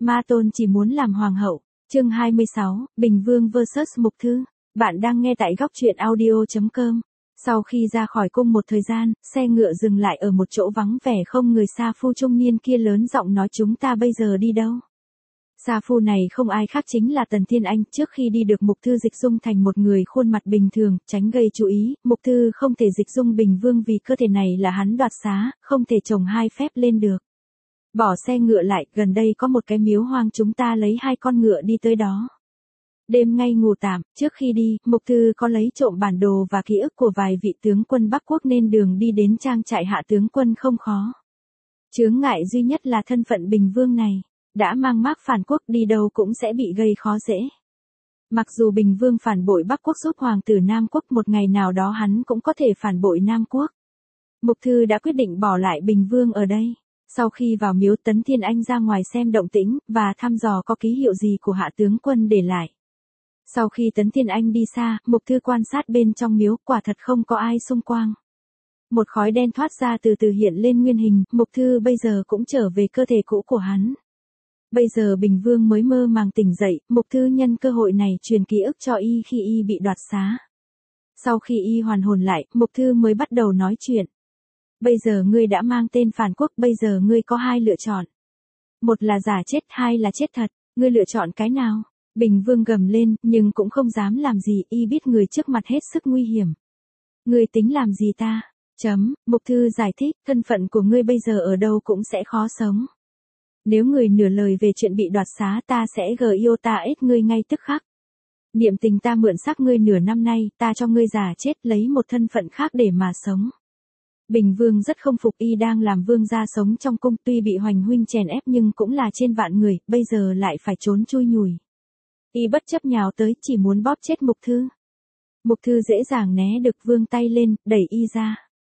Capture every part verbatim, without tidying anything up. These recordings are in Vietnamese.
Ma Tôn chỉ muốn làm hoàng hậu. Chương hai mươi sáu, Bình Vương versus Mục Thư. Bạn đang nghe tại góc truyện audio chấm com. Sau khi ra khỏi cung một thời gian, xe ngựa dừng lại ở một chỗ vắng vẻ không người. Sa phu trung niên kia lớn giọng nói, chúng ta bây giờ đi đâu? Sa phu này không ai khác chính là Tần Thiên Anh. Trước khi đi được Mục Thư dịch dung thành một người khuôn mặt bình thường, tránh gây chú ý. Mục Thư không thể dịch dung Bình Vương vì cơ thể này là hắn đoạt xá, không thể chồng hai phép lên được. Bỏ xe ngựa lại, gần đây có một cái miếu hoang, chúng ta lấy hai con ngựa đi tới đó. Đêm ngay ngủ tạm, trước khi đi, Mục Thư có lấy trộm bản đồ và ký ức của vài vị tướng quân Bắc Quốc nên đường đi đến trang trại hạ tướng quân không khó. Chướng ngại duy nhất là thân phận Bình Vương này, đã mang mác phản quốc đi đâu cũng sẽ bị gây khó dễ. Mặc dù Bình Vương phản bội Bắc Quốc giúp hoàng tử Nam Quốc, một ngày nào đó hắn cũng có thể phản bội Nam Quốc. Mục Thư đã quyết định bỏ lại Bình Vương ở đây. Sau khi vào miếu, Tấn Thiên Anh ra ngoài xem động tĩnh, và thăm dò có ký hiệu gì của hạ tướng quân để lại. Sau khi Tấn Thiên Anh đi xa, Mục Thư quan sát bên trong miếu, quả thật không có ai xung quanh. Một khói đen thoát ra từ từ hiện lên nguyên hình, Mục Thư bây giờ cũng trở về cơ thể cũ của hắn. Bây giờ Bình Vương mới mơ màng tỉnh dậy, Mục Thư nhân cơ hội này truyền ký ức cho y khi y bị đoạt xá. Sau khi y hoàn hồn lại, Mục Thư mới bắt đầu nói chuyện. Bây giờ ngươi đã mang tên phản quốc, bây giờ ngươi có hai lựa chọn. Một là giả chết, hai là chết thật, ngươi lựa chọn cái nào? Bình Vương gầm lên, nhưng cũng không dám làm gì, y biết người trước mặt hết sức nguy hiểm. Ngươi tính làm gì ta? Chấm, Mục Thư giải thích, thân phận của ngươi bây giờ ở đâu cũng sẽ khó sống. Nếu người nửa lời về chuyện bị đoạt xá, ta sẽ gờ yêu ta ết ngươi ngay tức khắc. Niệm tình ta mượn xác ngươi nửa năm nay, ta cho ngươi giả chết, lấy một thân phận khác để mà sống. Bình Vương rất không phục, y đang làm vương gia sống trong cung, tuy bị Hoành huynh chèn ép nhưng cũng là trên vạn người, bây giờ lại phải trốn chui nhủi. Y bất chấp nhào tới, chỉ muốn bóp chết Mục Thư. Mục Thư dễ dàng né được, vươn tay lên, đẩy y ra.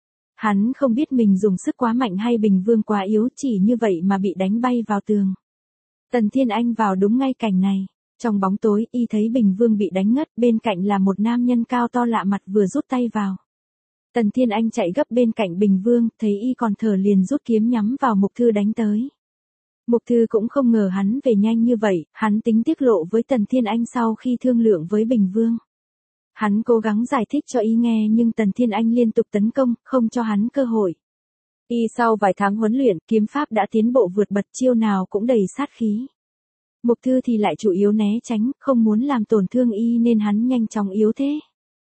Hắn không biết mình dùng sức quá mạnh hay Bình Vương quá yếu, chỉ như vậy mà bị đánh bay vào tường. Tần Thiên Anh vào đúng ngay cảnh này. Trong bóng tối, y thấy Bình Vương bị đánh ngất, bên cạnh là một nam nhân cao to lạ mặt vừa rút tay vào. Tần Thiên Anh chạy gấp bên cạnh Bình Vương, thấy y còn thở liền rút kiếm nhắm vào Mục Thư đánh tới. Mục Thư cũng không ngờ hắn về nhanh như vậy, hắn tính tiết lộ với Tần Thiên Anh sau khi thương lượng với Bình Vương. Hắn cố gắng giải thích cho y nghe nhưng Tần Thiên Anh liên tục tấn công, không cho hắn cơ hội. Y sau vài tháng huấn luyện, kiếm pháp đã tiến bộ vượt bậc, chiêu nào cũng đầy sát khí. Mục Thư thì lại chủ yếu né tránh, không muốn làm tổn thương y nên hắn nhanh chóng yếu thế.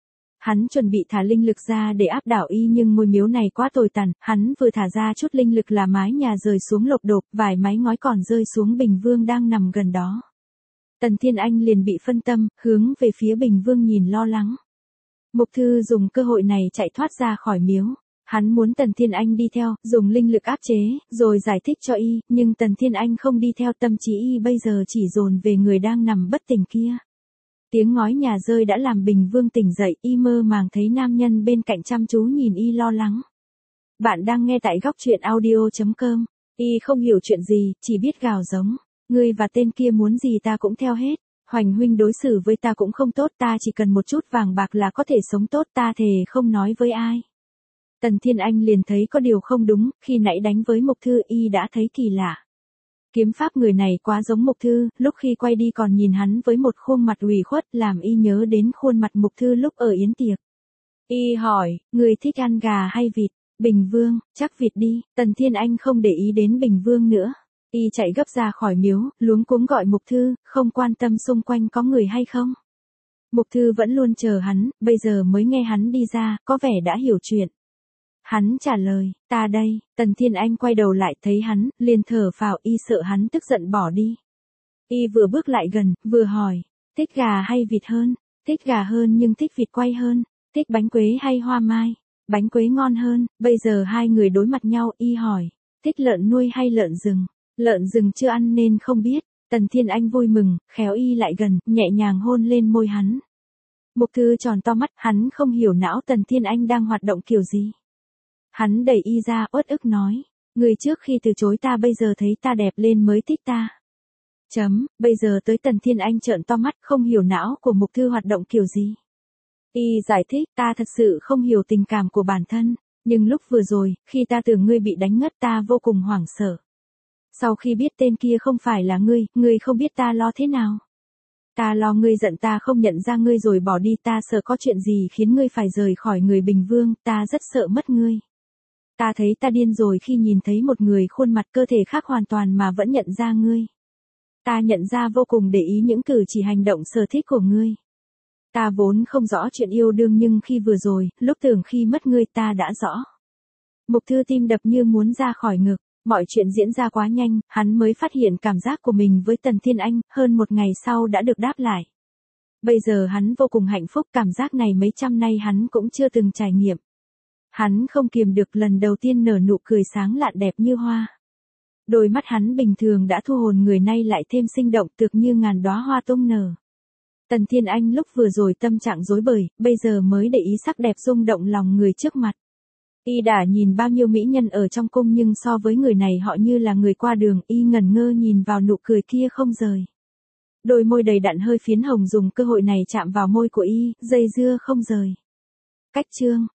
Hắn chuẩn bị thả linh lực ra để áp đảo y nhưng ngôi miếu này quá tồi tàn, hắn vừa thả ra chút linh lực là mái nhà rơi xuống lộp độp, vài mái ngói còn rơi xuống Bình Vương đang nằm gần đó. Tần Thiên Anh liền bị phân tâm, hướng về phía Bình Vương nhìn lo lắng. Mục Thư dùng cơ hội này chạy thoát ra khỏi miếu. Hắn muốn Tần Thiên Anh đi theo, dùng linh lực áp chế, rồi giải thích cho y, nhưng Tần Thiên Anh không đi theo, tâm trí y bây giờ chỉ dồn về người đang nằm bất tỉnh kia. Tiếng ngói nhà rơi đã làm Bình Vương tỉnh dậy, y mơ màng thấy nam nhân bên cạnh chăm chú nhìn y lo lắng. Bạn đang nghe tại góc truyện audio chấm com. Y không hiểu chuyện gì, chỉ biết gào giống. Ngươi và tên kia muốn gì ta cũng theo hết. Hoành huynh đối xử với ta cũng không tốt, ta chỉ cần một chút vàng bạc là có thể sống tốt, ta thề không nói với ai. Tần Thiên Anh liền thấy có điều không đúng, khi nãy đánh với Mục Thư y đã thấy kỳ lạ. Kiếm pháp người này quá giống Mục Thư, lúc khi quay đi còn nhìn hắn với một khuôn mặt ủy khuất, làm y nhớ đến khuôn mặt Mục Thư lúc ở yến tiệc. Y hỏi, người thích ăn gà hay vịt? Bình Vương, chắc vịt đi. Tần Thiên Anh không để ý đến Bình Vương nữa. Y chạy gấp ra khỏi miếu, luống cuống gọi Mục Thư, không quan tâm xung quanh có người hay không. Mục Thư vẫn luôn chờ hắn, bây giờ mới nghe hắn đi ra, có vẻ đã hiểu chuyện. Hắn trả lời, ta đây. Tần Thiên Anh quay đầu lại thấy hắn, liền thở phào, y sợ hắn tức giận bỏ đi. Y vừa bước lại gần, vừa hỏi, thích gà hay vịt hơn? Thích gà hơn nhưng thích vịt quay hơn. Thích bánh quế hay hoa mai? Bánh quế ngon hơn. Bây giờ hai người đối mặt nhau, y hỏi, thích lợn nuôi hay lợn rừng? Lợn rừng chưa ăn nên không biết. Tần Thiên Anh vui mừng, khéo y lại gần, nhẹ nhàng hôn lên môi hắn. Mục Thư tròn to mắt, hắn không hiểu não Tần Thiên Anh đang hoạt động kiểu gì. Hắn đẩy y ra, uất ức nói, người trước khi từ chối ta bây giờ thấy ta đẹp lên mới thích ta. Chấm, bây giờ tới Tần Thiên Anh trợn to mắt, không hiểu não của Mục Thư hoạt động kiểu gì. Y giải thích, ta thật sự không hiểu tình cảm của bản thân, nhưng lúc vừa rồi, khi ta tưởng ngươi bị đánh ngất ta vô cùng hoảng sợ. Sau khi biết tên kia không phải là ngươi, ngươi không biết ta lo thế nào. Ta lo ngươi giận ta không nhận ra ngươi rồi bỏ đi, ta sợ có chuyện gì khiến ngươi phải rời khỏi người Bình Vương, ta rất sợ mất ngươi. Ta thấy ta điên rồi khi nhìn thấy một người khuôn mặt cơ thể khác hoàn toàn mà vẫn nhận ra ngươi. Ta nhận ra vô cùng để ý những cử chỉ hành động sở thích của ngươi. Ta vốn không rõ chuyện yêu đương nhưng khi vừa rồi, lúc tưởng khi mất ngươi ta đã rõ. Mục Thư tim đập như muốn ra khỏi ngực, mọi chuyện diễn ra quá nhanh, hắn mới phát hiện cảm giác của mình với Tần Thiên Anh, hơn một ngày sau đã được đáp lại. Bây giờ hắn vô cùng hạnh phúc, cảm giác này mấy trăm nay hắn cũng chưa từng trải nghiệm. Hắn không kiềm được lần đầu tiên nở nụ cười sáng lạn đẹp như hoa. Đôi mắt hắn bình thường đã thu hồn người nay lại thêm sinh động tựa như ngàn đóa hoa tung nở. Tần Thiên Anh lúc vừa rồi tâm trạng rối bời, bây giờ mới để ý sắc đẹp rung động lòng người trước mặt. Y đã nhìn bao nhiêu mỹ nhân ở trong cung nhưng so với người này họ như là người qua đường, y ngẩn ngơ nhìn vào nụ cười kia không rời. Đôi môi đầy đặn hơi phiến hồng dùng cơ hội này chạm vào môi của y, dây dưa không rời. Cách chương